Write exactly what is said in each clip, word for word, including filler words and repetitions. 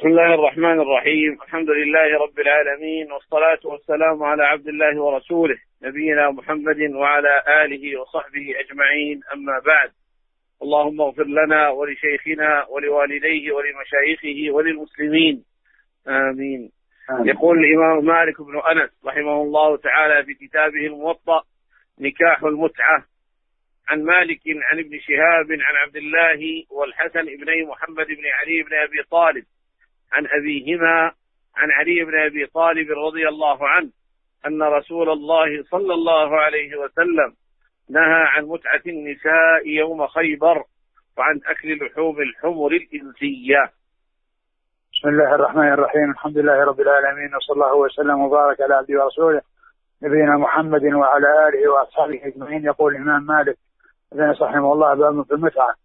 بسم الله الرحمن الرحيم. الحمد لله رب العالمين، والصلاة والسلام على عبد الله ورسوله نبينا محمد وعلى آله وصحبه أجمعين، أما بعد. اللهم اغفر لنا ولشيخنا ولوالديه ولمشايخه وللمسلمين، آمين. آمين. يقول الإمام مالك بن أنس رحمه الله تعالى في كتابه الموطأ: نكاح المتعة. عن مالك عن ابن شهاب عن عبد الله والحسن ابني محمد بن علي بن أبي طالب عن أبيهما عن علي بن أبي طالب رضي الله عنه أن رسول الله صلى الله عليه وسلم نهى عن متعة النساء يوم خيبر وعن أكل لحوم الحمر الإنسية. بسم الله الرحمن الرحيم. الحمد لله رب العالمين، وصلى الله وسلم وبارك على عبده ورسوله نبينا محمد وعلى آله وأصحابه أجمعين. يقول الإمام مالك رحمه الله: باب في المتعة.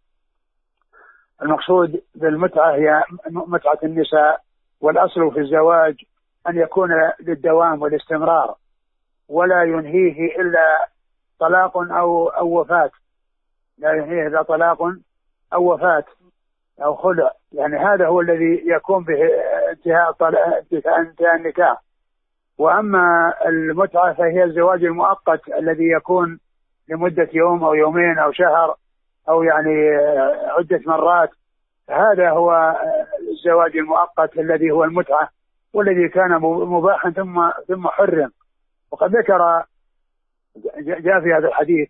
المقصود بالمتعة هي متعة النساء، والأصل في الزواج أن يكون للدوام والاستمرار، ولا ينهيه إلا طلاق أو أو وفاة، لا ينهيه إلا طلاق أو وفاة أو خلع، يعني هذا هو الذي يكون به انتهاء انتهاء النكاح. وأما المتعة فهي الزواج المؤقت الذي يكون لمدة يوم أو يومين أو شهر أو يعني عدة مرات، هذا هو الزواج المؤقت الذي هو المتعة، والذي كان مباحا ثم ثم حرم. وقد ذكر جاء في هذا الحديث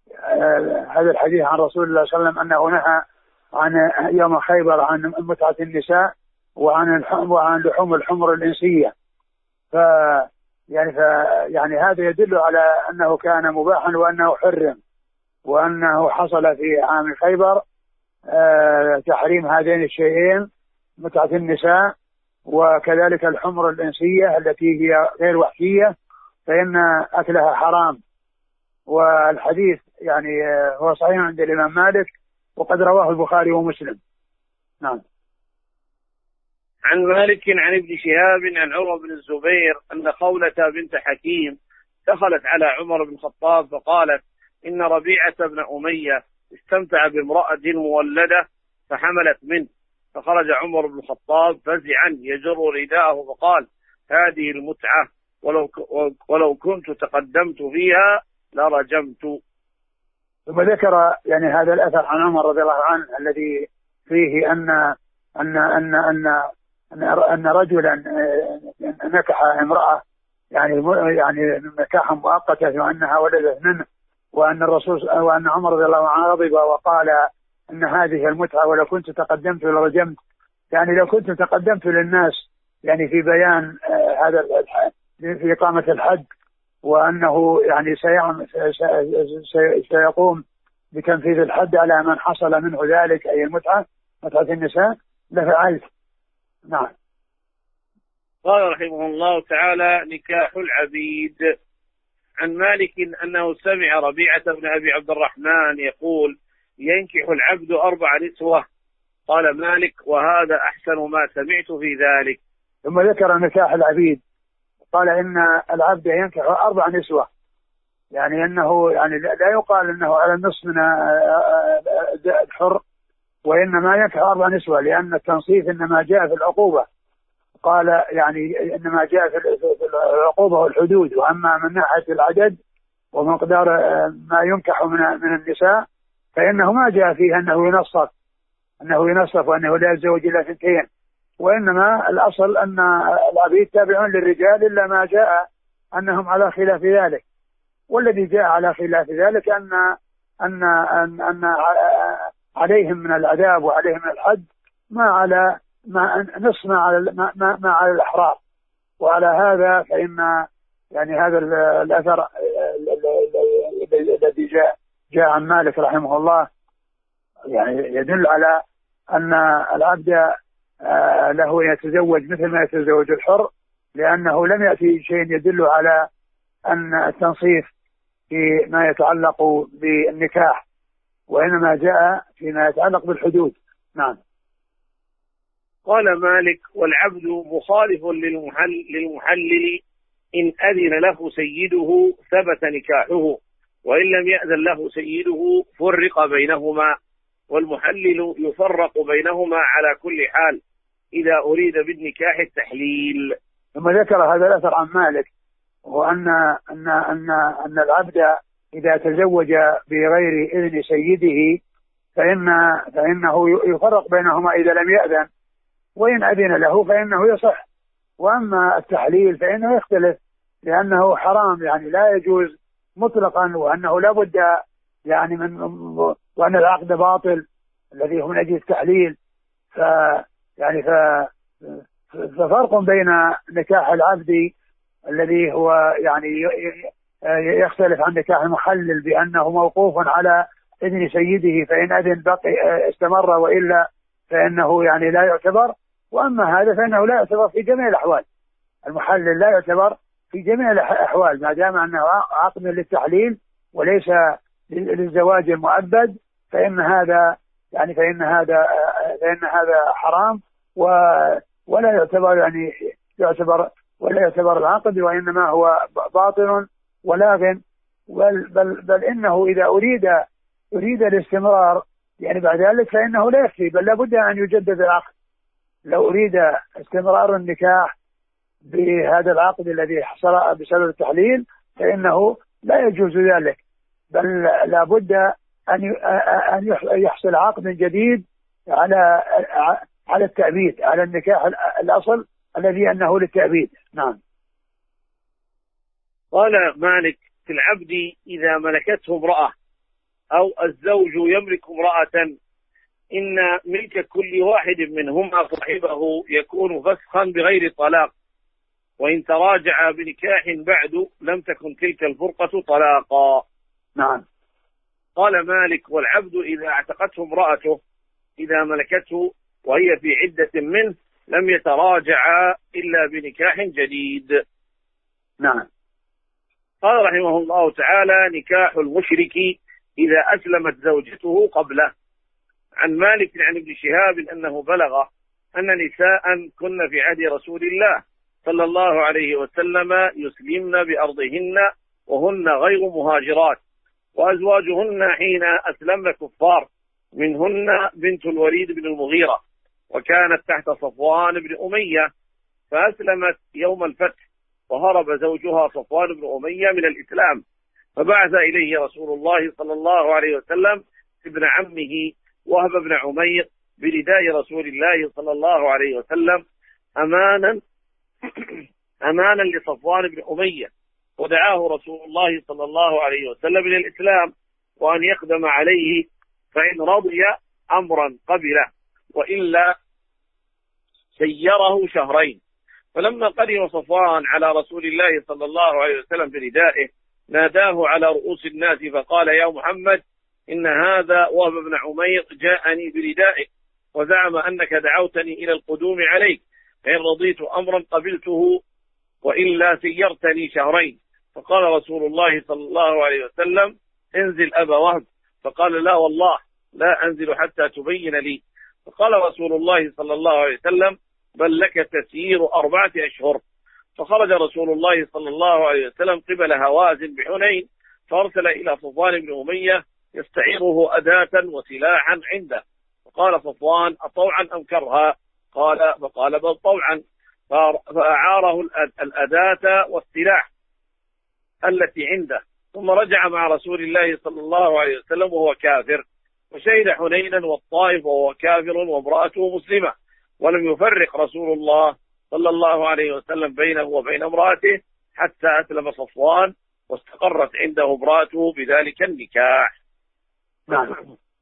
هذا الحديث عن رسول الله صلى الله عليه وسلم أنه نهى عن يوم خيبر عن متعة النساء وعن وعن لحوم الحمر الإنسية. ف يعني ف يعني هذا يدل على أنه كان مباحا وأنه حرم، وأنه حصل في عام خيبر آه تحريم هذين الشيئين، متعة النساء وكذلك الحمر الإنسية التي هي غير وحشية، فإن أكلها حرام. والحديث يعني آه هو صحيح عند الإمام مالك، وقد رواه البخاري ومسلم. نعم. عن مالك عن ابن شهاب عن عمر بن الزبير أن خولة بنت حكيم دخلت على عمر بن الخطاب فقالت: إن ربيعة بن أمية استمتع بامرأة مولدة فحملت منه. فخرج عمر بن الخطاب فزعا يجر رداءه فقال: هذه المتعة، ولو ولو كنت تقدمت فيها لرجمت. ثم ذكر يعني هذا الأثر عن عمر رضي الله عنه الذي فيه أن أن أن أن أن, أن رجلا نكح امرأة يعني يعني نكاحا مؤقتا وأنها ولدت منه، وأن الرسول وأن عمر رضي الله عنه غضب وقال أن هذه المتعة ولو كنت تقدمت لرجمت، يعني لو كنت تقدمت للناس يعني في بيان هذا في إقامة الحد، وأنه يعني سيقوم بتنفيذ الحد على من حصل منه ذلك، أي المتعة متعة النساء، لفعلت. نعم. قال رحمه الله تعالى: نكاح العبيد. عن مالك أنه سمع ربيعة بن أبي عبد الرحمن يقول: ينكح العبد أربع نسوة. قال مالك: وهذا أحسن ما سمعت في ذلك. ثم ذكر نكاح العبيد، قال إن العبد ينكح أربع نسوة، يعني أنه يعني لا يقال أنه على النصف من الحر، وإنما ينكح أربع نسوة، لأن التنصيف إنما جاء في العقوبة، قال يعني إنما جاء في العقوبة والحدود، وأما من ناحية العدد ومقدار ما ينكح من من النساء فإنه ما جاء فيه أنه ينصف أنه ينصف وأنه لا يتزوج إلا اثنتين، وإنما الأصل أن العبيد تابعون للرجال، إلا ما جاء أنهم على خلاف ذلك. والذي جاء على خلاف ذلك أن أن أن, أن عليهم من العذاب وعليهم من الحد ما على ما نص ما على ما, ما, ما على الأحرار. وعلى هذا فإن يعني هذا الأثر الذي جاء جاء عن مالك رحمه الله يعني يدل على أن العبد له يتزوج مثل ما يتزوج الحر، لأنه لم يأتي شيء يدل على أن التنصيف في ما يتعلق بالنكاح، وإنما جاء فيما يتعلق بالحدود. نعم. قال مالك: والعبد مخالف للمحل للمحلل إن أذن له سيده ثبت نكاحه، وإن لم يأذن له سيده فرق بينهما، والمحلل يفرق بينهما على كل حال، إذا أريد بالنكاح التحليل. ثم ذكر هذا الأثر عن مالك، وأن أن أن أن العبد إذا تزوج بغير إذن سيده فإن فإنه يفرق بينهما إذا لم يأذن، وإن أذن له فإنه يصح. وأما التحليل فإنه يختلف، لأنه حرام يعني لا يجوز مطلقا، وأنه لا بد يعني من وأن العقد باطل الذي هو من أجل التحليل. ف يعني ف ففرق بين نكاح العبد الذي هو يعني يختلف عن نكاح المحلل بأنه موقوف على إذن سيده، فإن أذن بقي استمر، وإلا فإنه يعني لا يعتبر. وأما هذا فإنه لا يعتبر في جميع الأحوال، المحلل لا يعتبر في جميع الأحوال ما دام أنه عقد للتحليل وليس للزواج المؤبد، فإن هذا يعني فإن هذا فإن هذا حرام، ولا يعتبر يعني يعتبر ولا يعتبر العقد، وإنما هو باطل ولاغ. بل, بل, بل إنه إذا أريد أريد الاستمرار يعني بعد ذلك فإنه لا يكفي، بل لابد أن يجدد العقد. لو أريد استمرار النكاح بهذا العقد الذي حصل بسبب التحليل فإنه لا يجوز ذلك، بل لابد أن أن يحصل عقد جديد على على التأبيد، على النكاح الأصل الذي أنه للتأبيد. نعم. قال مالك: في العبد إذا ملكته امرأة أو الزوج يملك امرأة إن ملك كل واحد منهما صاحبه يكون فسخا بغير طلاق، وإن تراجع بنكاح بعد لم تكن تلك الفرقة طلاقا. نعم. قال مالك: والعبد إذا اعتقته امرأته إذا ملكته وهي في عدة منه لم يتراجع إلا بنكاح جديد. نعم. قال رحمه الله تعالى: نكاح المشرك إذا أسلمت زوجته قبله. عن مالك عن ابن شهاب أنه بلغ أن نساء كن في عهد رسول الله صلى الله عليه وسلم يسلمن بأرضهن وهن غير مهاجرات، وأزواجهن حين أسلمن كفار، منهن بنت الوليد بن المغيرة، وكانت تحت صفوان بن أمية، فأسلمت يوم الفتح، وهرب زوجها صفوان بن أمية من الإسلام، فبعث إليه رسول الله صلى الله عليه وسلم ابن عمه وهب بن عمير برداء رسول الله صلى الله عليه وسلم أمانا أمانا لصفوان بن أمية، ودعاه رسول الله صلى الله عليه وسلم إلى الإسلام وأن يقدم عليه، فإن رضي أمرا قبله، وإلا سيره شهرين. فلما قدم صفوان على رسول الله صلى الله عليه وسلم بردائه ناداه على رؤوس الناس فقال: يا محمد، إن هذا وهب بن عمير جاءني بردائه وزعم أنك دعوتني إلى القدوم عليك، فإن رضيت أمرا قبلته وإلا سيرتني شهرين. فقال رسول الله صلى الله عليه وسلم: انزل أبا وهب. فقال: لا والله لا أنزل حتى تبين لي. فقال رسول الله صلى الله عليه وسلم: بل لك تسيير أربعة أشهر. فخرج رسول الله صلى الله عليه وسلم قبل هوازن بحنين، فأرسل إلى صفوان بن أمية يستعيره أداة وسلاحا عنده، فقال صفوان: أطوعا أم كرها؟ قال فقال: بل طوعا. فأعاره الأداة والسلاح التي عنده، ثم رجع مع رسول الله صلى الله عليه وسلم وهو كافر، وشهد حنينا والطائف وهو كافر وامرأته مسلمة، ولم يفرق رسول الله صلى الله عليه وسلم بينه وبين امرأته حتى أسلم صفوان واستقرت عنده امرأته بذلك النكاح. نعم.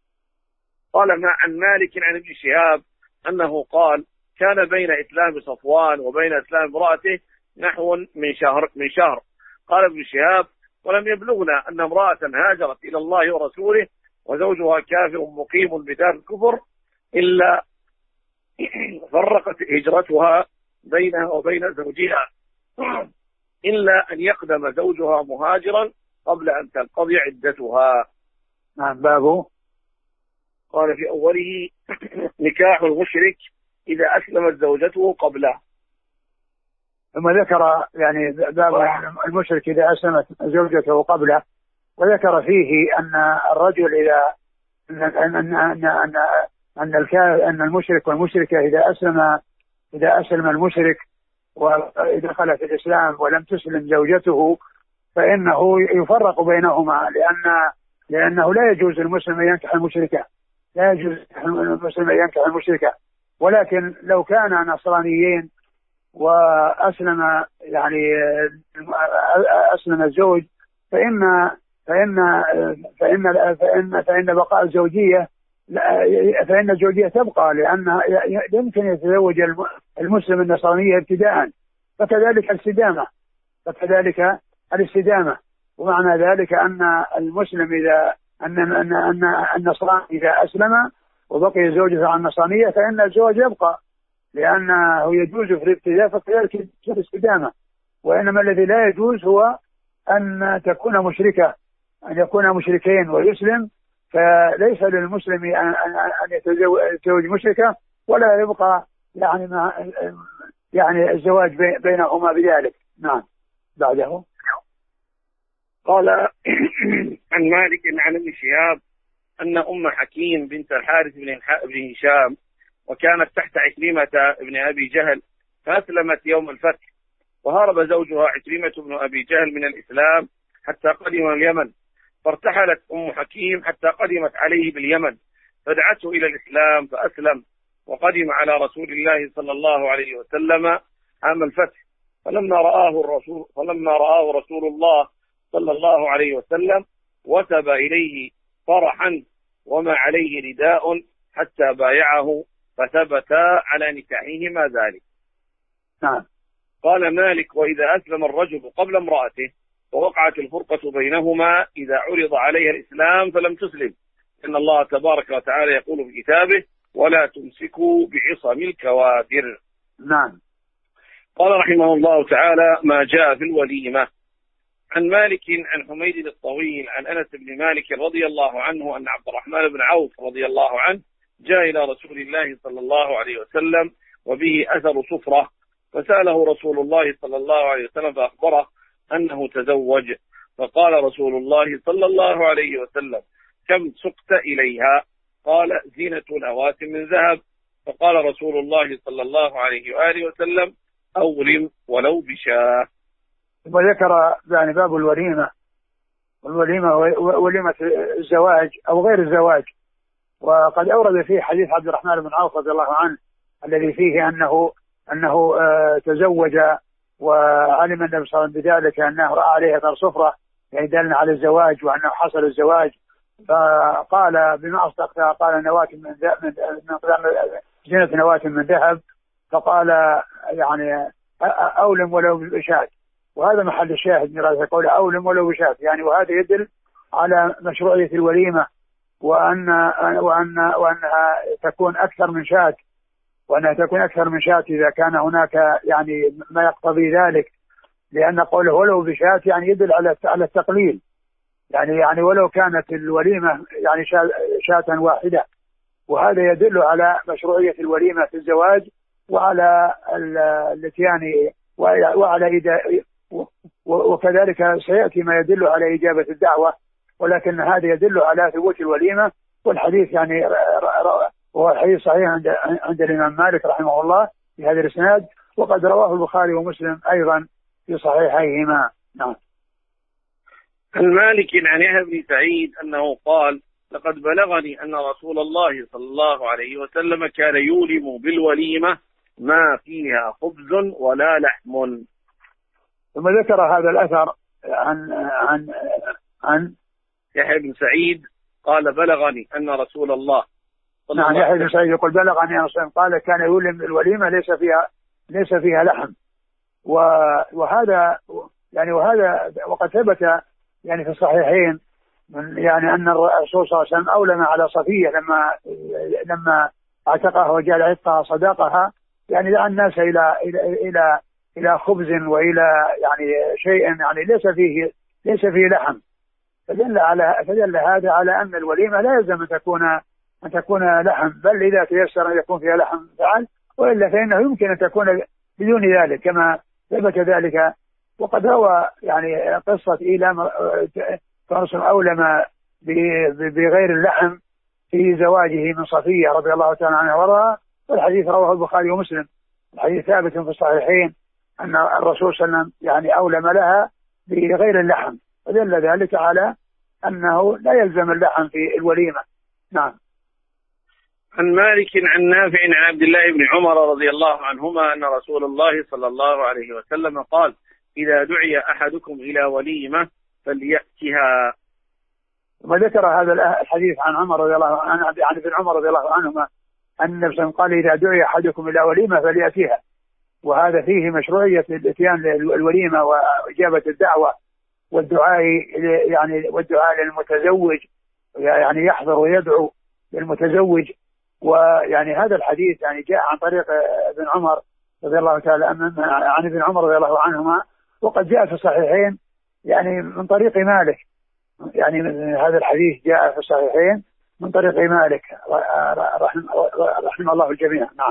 قال ما عن مالك عن ابن شهاب أنه قال: كان بين إسلام صفوان وبين إسلام امرأته نحو من شهر من شهر. قال ابن شهاب: ولم يبلغنا أن امرأة هاجرت إلى الله ورسوله وزوجها كافر مقيم بدار الكفر إلا فرقت هجرتها بينها وبين زوجها، إلا أن يقدم زوجها مهاجرا قبل أن تنقضي عدتها. نعم. بابه. قال في أوله: نكاح المشرك إذا أسلمت زوجته قبله. ثم ذكر يعني باب المشرك إذا أسلمت زوجته قبله، وذكر فيه أن الرجل إذا أن أن أن أن أن, أن, أن المشرك والمشركة إذا أسلم إذا أسلم المشرك ودخل في الإسلام ولم تسلم زوجته فإنه يفرق بينهما، لأن لأنه لا يجوز المسلم أن ينكح المشركة، لا يجوز المسلم أن ينكح المشركة. ولكن لو كان نصرانيين وأسلم يعني أسلم الزوج فإن فإن فإن فإن فإن بقاء الزوجية فإن الزوجية تبقى، لأن يمكن يتزوج المسلم النصرانية ابتداء، فكذلك الاستدامة فكذلك الاستدامة ومعنى ذلك أن المسلم إذا أن أن أن النصراني إذا أسلم وبقي زوجته عن النصرانية فإن الزوج يبقى، لأنه يجوز في الابتداء فكذلك في الاستدامة. وإنما الذي لا يجوز هو أن تكون مشركة، أن يكون مشركين ويسلم، فليس للمسلم أن أن يتزوج مشركة ولا يبقى يعني مع يعني الزواج بينهما بذلك. نعم. بعده قال عن مالك عن ابن شهاب أن أم حكيم بنت الحارث بن هشام وكانت تحت عكرمة بن أبي جهل فأسلمت يوم الفتح، وهرب زوجها عكرمة بن أبي جهل من الإسلام حتى قدم اليمن، فارتحلت أم حكيم حتى قدمت عليه باليمن فدعته إلى الإسلام فأسلم، وقدم على رسول الله صلى الله عليه وسلم عام الفتح، فلما رآه الرسول فلما رآه رسول الله صلى الله عليه وسلم وثب إليه فرحا وما عليه رداء حتى بايعه فثبتا على نكاحهما ذلك. نعم. قال مالك: وإذا أسلم الرجل قبل امرأته ووقعت الفرقة بينهما إذا عرض عليها الإسلام فلم تسلم، إن الله تبارك وتعالى يقول في كتابه: ولا تمسكوا بعصم الكوافر. نعم. قال رحمه الله تعالى: ما جاء في الوليمة. عن مالك عن حميد الطويل عن أنس بن مالك رضي الله عنه أن عبد الرحمن بن عوف رضي الله عنه جاء إلى رسول الله صلى الله عليه وسلم وبه أثر صفرة، فسأله رسول الله صلى الله عليه وسلم فأخبره أنه تزوج، فقال رسول الله صلى الله عليه وسلم: كم سقت إليها؟ قال: زينة نواة من ذهب. فقال رسول الله صلى الله عليه وآله وسلم: أولم ولو بشاه. وذكر يعني باب الوليمة، والوليمة وليمة الزواج أو غير الزواج، وقد أورد فيه حديث عبد الرحمن بن عوف رضي الله عنه الذي فيه أنه أنه آه تزوج وعلم النبي صلى الله عليه وسلم بذلك أنه رأى عليه أثر صفرة يعني دلنا على الزواج وأنه حصل الزواج، فقال: بما أصدقتها؟ قال: نواة من ذهب، زينة نواة من ذهب. فقال: يعني أولم ولو بشاة. وهذا محل الشاهد من هذا القول، أولم ولو بشاة، يعني وهذا يدل على مشروعية الوليمة، وأن وأن وأنها تكون أكثر من شاة، وأنها تكون أكثر من شاة إذا كان هناك يعني ما يقتضي ذلك، لأن قوله ولو بشاة يعني يدل على على التقليل، يعني يعني ولو كانت الوليمة يعني شاة واحدة، وهذا يدل على مشروعية الوليمة في الزواج وعلى الاتيان وعلى وكذلك سيأتي ما يدل على إجابة الدعوة، ولكن هذا يدل على ثبوت الوليمة. والحديث يعني هو الحديث صحيح عند عند الإمام مالك رحمه الله في هذا الإسناد، وقد رواه البخاري ومسلم أيضا في صحيحيهما. نعم. المالك عن يحيى بن سعيد أنه قال: لقد بلغني أن رسول الله صلى الله عليه وسلم كان يولم بالوليمة ما فيها خبز ولا لحم. ثم ذكر هذا الأثر عن عن عن يحيى بن سعيد قال: بلغني أن رسول الله نعم يحيى بن سعيد يقول: بلغني أن رسول الله قال: كان يولم بالوليمة ليس فيها ليس فيها لحم. وهذا يعني وهذا وقد ثبت يعني في الصحيحين من يعني أن الرسول صلى الله عليه وسلم أولم على صفية لما لما اعتقها وجعل عتقها صداقها، يعني دعا الناس إلى إلى إلى إلى خبز وإلى يعني شيء يعني ليس فيه ليس فيه لحم، فدل على فدل هذا على أن الوليمة لا يلزم أن تكون أن تكون لحم، بل إذا تيسر أن يكون فيها لحم فعل، وإلا فإنه يمكن أن تكون بدون ذلك كما ثبت ذلك. وقد روى يعني قصة إيلام فرسم أولم بغير اللحم في زواجه من صفية رضي الله تعالى عنها وارضاها، والحديث رواه البخاري ومسلم. الحديث ثابت في الصحيحين أن الرسول صلى الله عليه وسلم يعني أولم لها بغير اللحم، ودل ذلك على أنه لا يلزم اللحم في الوليمة. نعم. عن مالك عن نافع عن عبد الله بن عمر رضي الله عنهما أن رسول الله صلى الله عليه وسلم قال: إذا دعي أحدكم إلى وليمة فليأتها. وذكر هذا الحديث عن عمر رضي الله عنه عن ابن عمر رضي الله عنهما أن النبي صلى الله عليه وسلم قال: إذا دعي أحدكم إلى وليمة فليأتها. وهذا فيه مشروعية الاتيان للوليمة وإجابة الدعوة والدعاء يعني والدعاء للمتزوج، يعني يحضر ويدعو للمتزوج. ويعني هذا الحديث يعني جاء عن طريق ابن عمر رضي الله تعالى عن ابن عمر رضي الله عنهما، وقد جاء في الصحيحين يعني من طريق مالك، يعني هذا الحديث جاء في الصحيحين من طريق مالك رحمه رحم الله الجميع. نعم.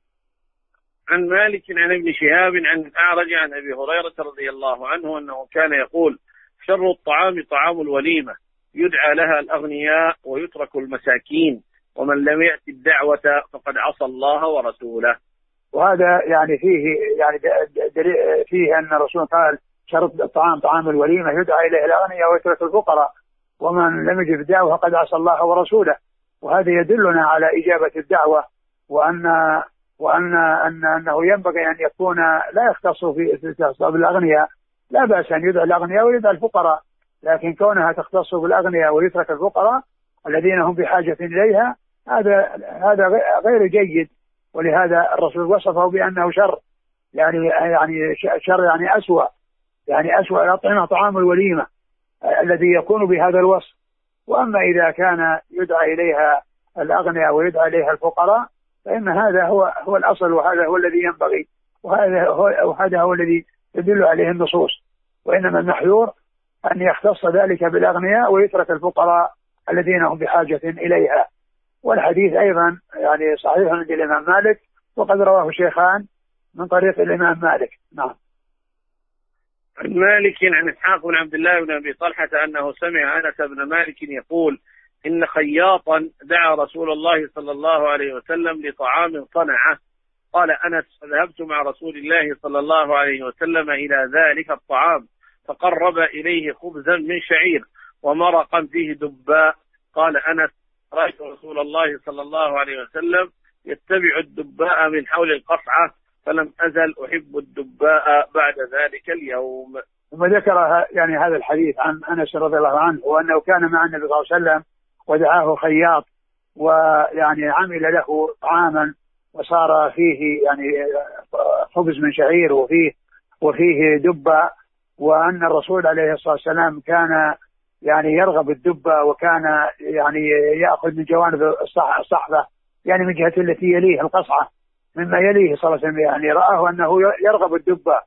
عن مالك عن ابن شهاب عن الأعرج عن أبي هريرة رضي الله عنه أنه كان يقول: شر الطعام طعام الوليمة، يدعى لها الأغنياء ويترك المساكين، ومن لم يأتي الدعوة فقد عصى الله ورسوله. وهذا يعني فيه يعني فيه أن الرسول قال: شر الطعام طعام الوليمة، يدعى إليه الأغنياء ويترك الفقراء، ومن لم يجب الدعوة فقد عصى الله ورسوله. وهذا يدلنا على إجابة الدعوة، وأن وأن أن أنه ينبغي أن يكون لا يختص في بالأغنياء. لا بأس أن يدعى الأغنياء ويدعى الفقراء، لكن كونها تختص بالأغنياء ويترك الفقراء الذين هم بحاجة إليها هذا هذا غير جيد. ولهذا الرسول وصفه بأنه شر، يعني يعني شر يعني أسوأ، يعني أسوأ الأطعمة طعام الوليمة الذي يكون بهذا الوصف. وأما إذا كان يدعى إليها الأغنياء ويدعى إليها الفقراء فإن هذا هو هو الأصل، وهذا هو الذي ينبغي، وهذا هو وهذا هو الذي تدل عليه النصوص. وإنما المحذور أن يختص ذلك بالأغنياء ويترك الفقراء الذين هم بحاجة إليها. والحديث أيضا يعني صحيح عند الإمام مالك، وقد رواه شيخان من طريق الإمام مالك. نعم. عن مالك عن إسحاق بن عبد الله بن أبي طلحة أنه سمع أنس بن مالك يقول: إن خياطا دعا رسول الله صلى الله عليه وسلم لطعام صنعه. قال أنس: فذهبت مع رسول الله صلى الله عليه وسلم إلى ذلك الطعام، فقرب إليه خبزا من شعير ومرقا فيه دباء. قال أنس: رأيت رسول الله صلى الله عليه وسلم يتبع الدباء من حول القصعة، فلم أزل أحب الدباء بعد ذلك اليوم. ثم ذكر يعني هذا الحديث عن أنس رضي الله عنه، وأنه كان مع النبي صلى الله عليه وسلم ودعاه خياط، ويعني عمل له طعاما وصار فيه يعني خبز من شعير وفيه وفيه دبة، وأن الرسول عليه الصلاة والسلام كان يعني يرغب الدبة، وكان يعني يأخذ من جوانب الصحفة، يعني من جهة التي يليه القصعة مما يليه صلى الله عليه وسلم، يعني رآه أنه يرغب الدبة.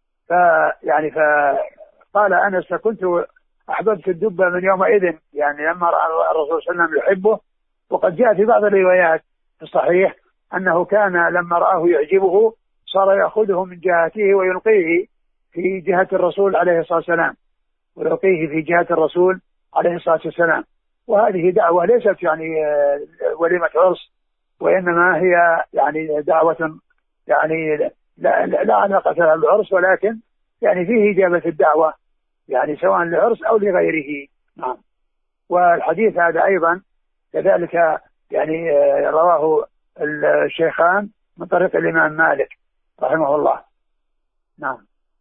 فيعني فقال أنس: فكنت أحببت الدبة من يومئذ، يعني لما رأى الرسول صلى الله عليه وسلم يحبه. وقد جاء في بعض الروايات الصحيح أنه كان لما رآه يعجبه صار يأخذه من جهته ويلقيه في جهة الرسول عليه الصلاة والسلام، ويلقيه في جهة الرسول عليه الصلاة والسلام. وهذه دعوة ليست يعني وليمة عرس، وإنما هي يعني دعوة يعني لا, لا علاقة لها بالعرس، ولكن يعني فيه إجابة الدعوة يعني سواء للعرس أو لغيره. نعم. والحديث هذا أيضا كذلك يعني رواه الشيخان من طريق الإمام مالك رحمه الله. نعم.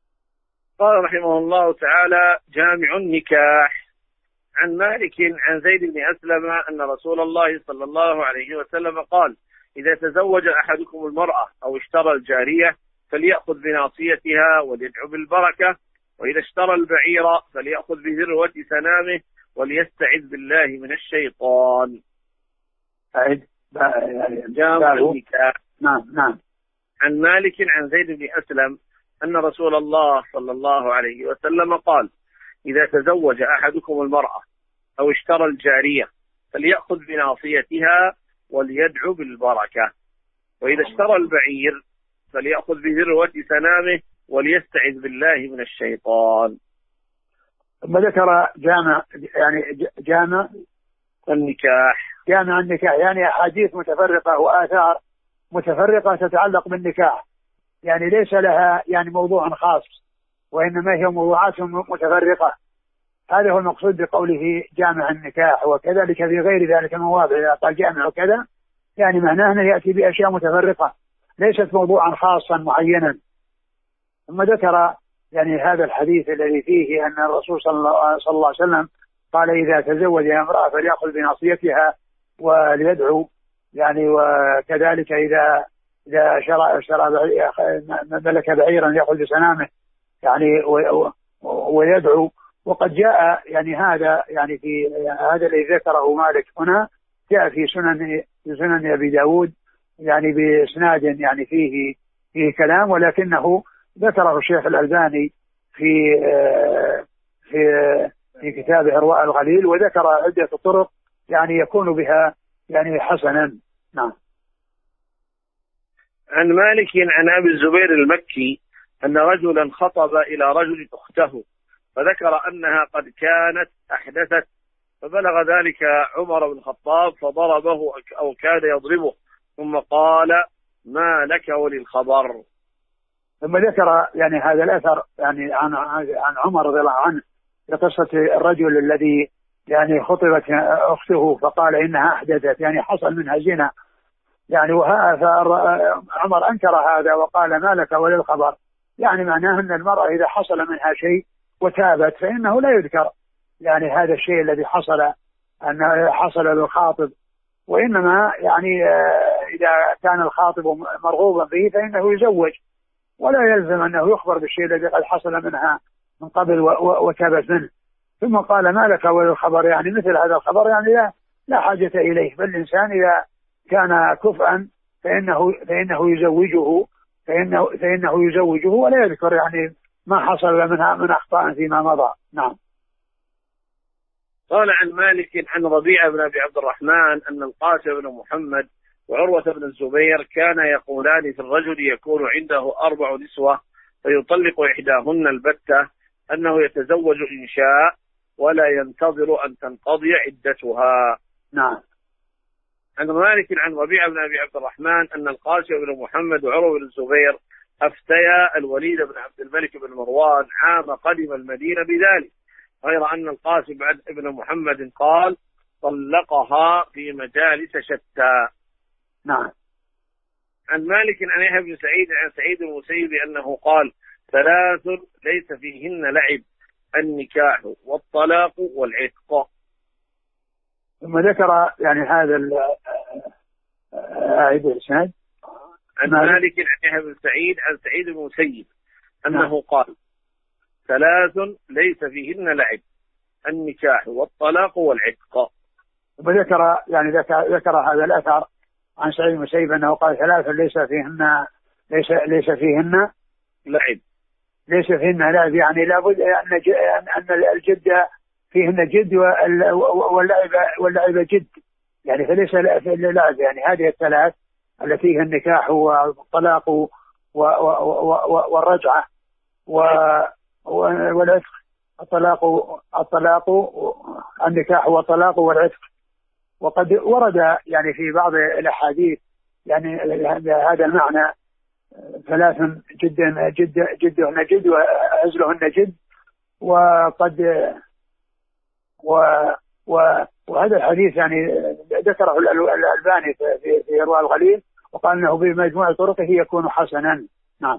قال رحمه الله تعالى: جامع النكاح. عن مالك عن زيد بن أسلم أن رسول الله صلى الله عليه وسلم قال: إذا تزوج أحدكم المرأة أو اشترى الجارية فليأخذ بناصيتها وليدعو بالبركة، وإذا اشترى البعير فليأخذ بذروة سنامه وليستعذ بالله من الشيطان. أعد. جامع النكاح. نعم نعم. عن مالك عن زيد بن أسلم أن رسول الله صلى الله عليه وسلم قال: إذا تزوج أحدكم المرأة أو اشترى الجارية فليأخذ بناصيتها وليدعو بالبركة، وإذا اشترى البعير فليأخذ بذروة سنامه وليستعذ بالله من الشيطان. ثم ذكر جامع يعني جامع النكاح. جامع النكاح يعني أحاديث متفرقة وآثار متفرقة تتعلق بالنكاح، يعني ليس لها يعني موضوع خاص، وإنما هي موضوعات متفرقة. هذا هو المقصود بقوله جامع النكاح. وكذلك في غير ذلك المواضع إذا قال جامع وكذا يعني معناه أنه يأتي بأشياء متفرقة ليست موضوعا خاصا معينا. ثم ذكر يعني هذا الحديث الذي فيه أن الرسول صلى الله عليه وسلم قال إذا تزوج امرأة فليأخذ بناصيتها وليدعو، يعني وكذلك إذا إذا شرى شرى ملك بعيرا يأخذ بسنامه يعني ويدعو. وقد جاء يعني هذا يعني في هذا الذي ذكره مالك هنا جاء في سنن في سنن أبي داود يعني بإسناد يعني فيه فيه كلام، ولكنه ذكره الشيخ الألباني في في في كتاب إرواء الغليل، وذكر عدة طرق يعني يكون بها يعني حسنا. نعم. عن مالك عن أبي الزبير المكي أن رجلا خطب إلى رجل أخته فذكر أنها قد كانت أحدثت، فبلغ ذلك عمر بن الخطاب فضربه أو كاد يضربه، ثم قال ما لك وللخبر. ثم ذكر يعني هذا الأثر يعني عن عن عمر رضي الله عنه لقصة الرجل الذي يعني خطبت أخته فقال إنها أحدثت يعني حصل منها زنا يعني، وعمر أنكر هذا وقال ما لك وللخبر، يعني معناه أن المرأة إذا حصل منها شيء وتابت فإنه لا يذكر يعني هذا الشيء الذي حصل أن حصل للخاطب، وإنما يعني إذا كان الخاطب مرغوبا به فإنه يزوج، ولا يلزم أنه يخبر بالشيء الذي قد حصل منها من قبل وتابت منه. ثم قال ما لك وللخبر، يعني مثل هذا الخبر يعني لا, لا حاجة إليه، بل الإنسان إذا كان كفءا فإنه فإنه يزوجه فإنه فإنه يزوجه ولا يذكر يعني ما حصل منها من أخطاء فيما مضى. نعم. قال عن مالك عن ربيعة بن أبي عبد الرحمن أن القاسم بن محمد وعروة بن الزبير كان يقولان في الرجل يكون عنده أربع نسوة فيطلق إحداهن البتة أنه يتزوج إن شاء ولا ينتظر أن تنقضي عدتها. نعم. عن مالك عن ربيعة بن أبي عبد الرحمن أن القاسم بن محمد وعروة بن الزبير أفتيا الوليد بن عبد الملك بن مروان عام قدم المدينة بذلك، غير أن القاسم بن محمد قال طلقها في مجالس شتى. نعم. عن مالك عن يحيى بن سعيد عن سعيد المسيب أنه قال ثلاث ليس فيهن لعب: النكاح والطلاق والعتق. ثم ذكر يعني هذا العيد الإسناد عن مالك عن يحيى بن سعيد عن سعيد المسيب أنه نعم. قال ثلاث ليس فيهن لعب: النكاح والطلاق والعتق. ثم ذكر يعني ذكر, ذكر هذا الأثر عن سعيد المسيب أنه قال ثلاث ليس فيهن ليس ليس فيهن لعب ليس فيهن لعب، يعني لابد أن أن الجد فيهن جد واللعب واللعب جد، يعني فليس لعب، يعني هذه الثلاث التي هي النكاح والطلاق والرجعة والعتق. الطلاق الطلاق النكاح والطلاق والعتق. وقد ورد يعني في بعض الأحاديث يعني هذا المعنى: ثلاث جدا جد جدهن جد وعزلهن جد. وقد و وهذا الحديث يعني ذكره الألباني في في إرواء الغليل وقال أنه بمجموع طرقه يكون حسنا. نعم.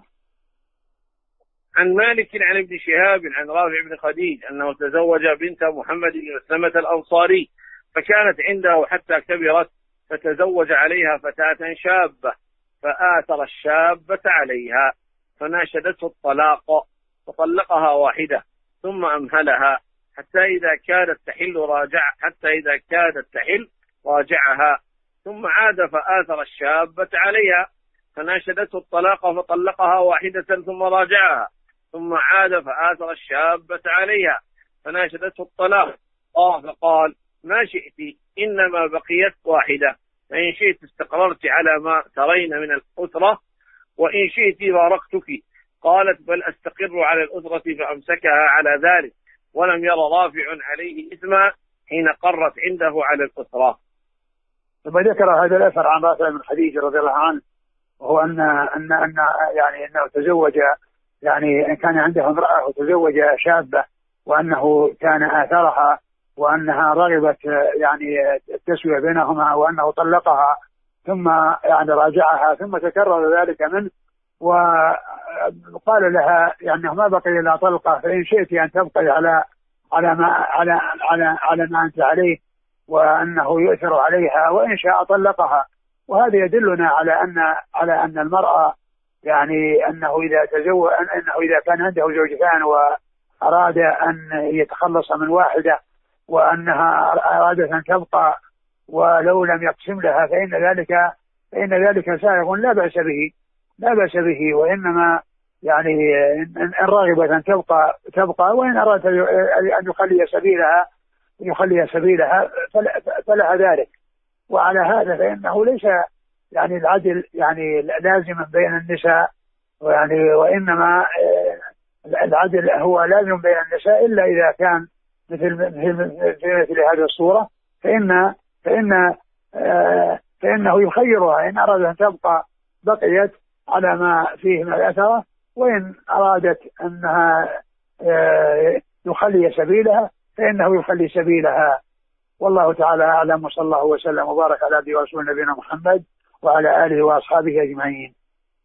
عن مالك عن ابن شهاب عن رافع بن خديج أنه تزوج بنت محمد بن مسلمة الأنصاري فكانت عنده حتى كبرت، فتزوج عليها فتاة شابة فآثر الشابة عليها فناشدته الطلاق فطلقها واحدة ثم أمهلها حتى إذا كادت تحل راجع حتى إذا كادت تحل راجعها ثم عاد فآثر الشابة عليها فناشدته الطلاق فطلقها واحدة ثم راجعها ثم عاد فآثر الشابة عليها فناشدته الطلاق فقال ما شئت إنما بقيت واحدة، فإن شئت استقررت على ما ترين من الأسرة وإن شئت باركتك. قالت بل أستقر على الأسرة فأمسكها على ذلك ولم ير رافع عليه إثما حين قرت عنده على الأسرة. ثم ذكر هذا الأثر عن رافع بن خديج رضي الله عنه وهو أن أن أن يعني أنه تزوج، يعني إن كان عنده امرأة وتزوج شابة وأنه كان آثرها وأنها رغبت يعني التسوية بينهما وأنه طلقها ثم يعني راجعها ثم تكرر ذلك منه وقال لها يعني ما بقي إلا طلقة، فإن شئت أن تبقي على على ما على على على ما أنت عليه، وأنه يؤثر عليها، وإن شاء طلقها. وهذا يدلنا على أن على أن المرأة يعني أنه إذا تزوج أنه إذا كان عنده زوجتان وأراد أن يتخلص من واحدة وأنها أرادت أن تبقى ولو لم يقسم لها فإن ذلك فإن ذلك سائغ لا بأس به لا بأس به وإنما يعني إن رغبت أن تبقى تبقى، وإن أراد أن يخلي سبيلها يخلي سبيلها فلها ذلك. وعلى هذا فإنه ليس يعني العدل يعني لازما بين النساء، ويعني وإنما العدل هو لازم بين النساء إلا إذا كان مثل في مثل هذه الصورة، فإن فإن فإنه يخيرها، إن أراد أن تبقى بقيت على ما فيه من الأثرة، وإن أرادت أنها يخلي سبيلها فإنه يخلي سبيلها. والله تعالى أعلم، وصلى الله وسلم وبارك على عبده ورسوله نبينا محمد وعلى آله وأصحابه أجمعين.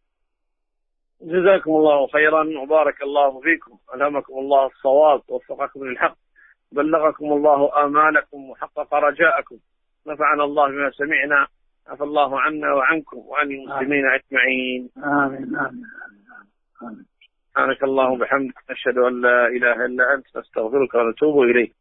جزاكم الله خيرا وبارك الله فيكم، ألهمكم الله الصواب ووفقكم للحق، بلغكم الله آمالكم وحقق رجاءكم، نفعنا الله بما سمعنا، عفى الله عنا وعنكم وعن المسلمين أجمعين. آمين آمين آمين. سبحانك اللهم وبحمدك، نشهد أن لا إله إلا أنت، نستغفرك ونتوب إليك.